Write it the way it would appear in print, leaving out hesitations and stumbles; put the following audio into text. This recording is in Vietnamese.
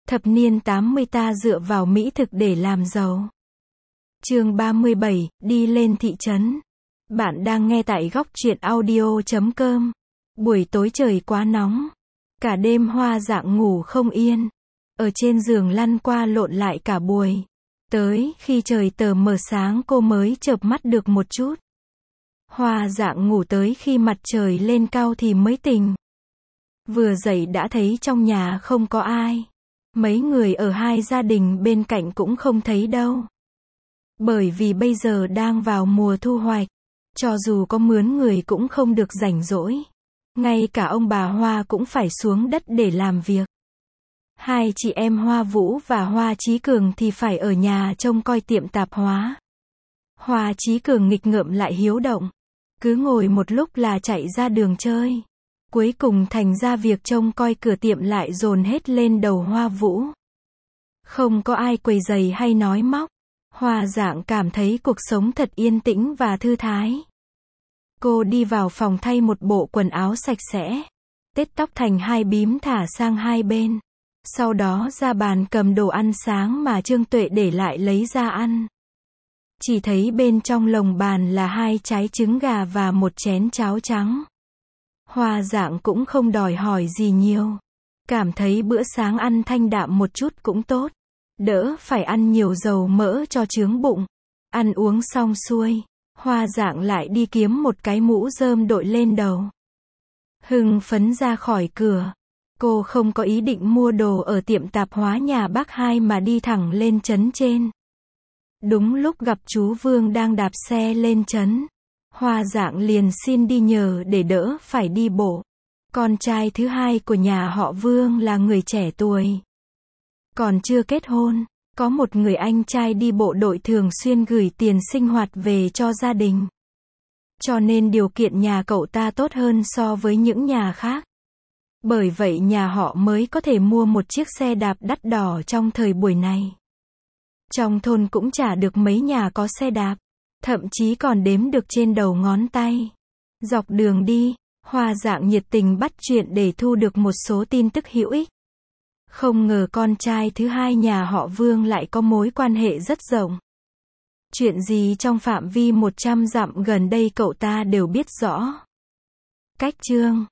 Thập niên 80 ta dựa vào mỹ thực để làm giàu. Chương 37, đi lên thị trấn. Bạn đang nghe tại góc truyện audio.com. Buổi tối trời quá nóng. Cả đêm Hoa Dạng ngủ không yên. Ở trên giường lăn qua lộn lại cả buổi. Tới khi trời tờ mờ sáng cô mới chợp mắt được một chút. Hoa Dạng ngủ tới khi mặt trời lên cao thì mới tỉnh. Vừa dậy đã thấy trong nhà không có ai. Mấy người ở hai gia đình bên cạnh cũng không thấy đâu. Bởi vì bây giờ đang vào mùa thu hoạch. Cho dù có mướn người cũng không được rảnh rỗi. Ngay cả ông bà Hoa cũng phải xuống đất để làm việc. Hai chị em Hoa Vũ và Hoa Chí Cường thì phải ở nhà trông coi tiệm tạp hóa. Hoa Chí Cường nghịch ngợm lại hiếu động. Cứ ngồi một lúc là chạy ra đường chơi. Cuối cùng thành ra việc trông coi cửa tiệm lại dồn hết lên đầu Hoa Vũ. Không có ai quấy rầy hay nói móc. Hoa Dạng cảm thấy cuộc sống thật yên tĩnh và thư thái. Cô đi vào phòng thay một bộ quần áo sạch sẽ. Tết tóc thành hai bím thả sang hai bên. Sau đó ra bàn cầm đồ ăn sáng mà Trương Tuệ để lại lấy ra ăn. Chỉ thấy bên trong lồng bàn là 2 trái trứng gà và một chén cháo trắng. Hoa Dạng cũng không đòi hỏi gì nhiều. Cảm thấy bữa sáng ăn thanh đạm một chút cũng tốt. Đỡ phải ăn nhiều dầu mỡ cho chướng bụng. Ăn uống xong xuôi. Hoa Dạng lại đi kiếm một cái mũ rơm đội lên đầu. Hưng phấn ra khỏi cửa. Cô không có ý định mua đồ ở tiệm tạp hóa nhà bác Hai mà đi thẳng lên trấn trên. Đúng lúc gặp chú Vương đang đạp xe lên trấn. Hoa Dạng liền xin đi nhờ để đỡ phải đi bộ. Con trai thứ hai của nhà họ Vương là người trẻ tuổi. Còn chưa kết hôn, có một người anh trai đi bộ đội thường xuyên gửi tiền sinh hoạt về cho gia đình. Cho nên điều kiện nhà cậu ta tốt hơn so với những nhà khác. Bởi vậy nhà họ mới có thể mua một chiếc xe đạp đắt đỏ trong thời buổi này. Trong thôn cũng chả được mấy nhà có xe đạp. Thậm chí còn đếm được trên đầu ngón tay. Dọc đường đi, Hoa Dạng nhiệt tình bắt chuyện để thu được một số tin tức hữu ích. Không ngờ con trai thứ hai nhà họ Vương lại có mối quan hệ rất rộng. Chuyện gì trong phạm vi 100 dặm gần đây cậu ta đều biết rõ. Cách chương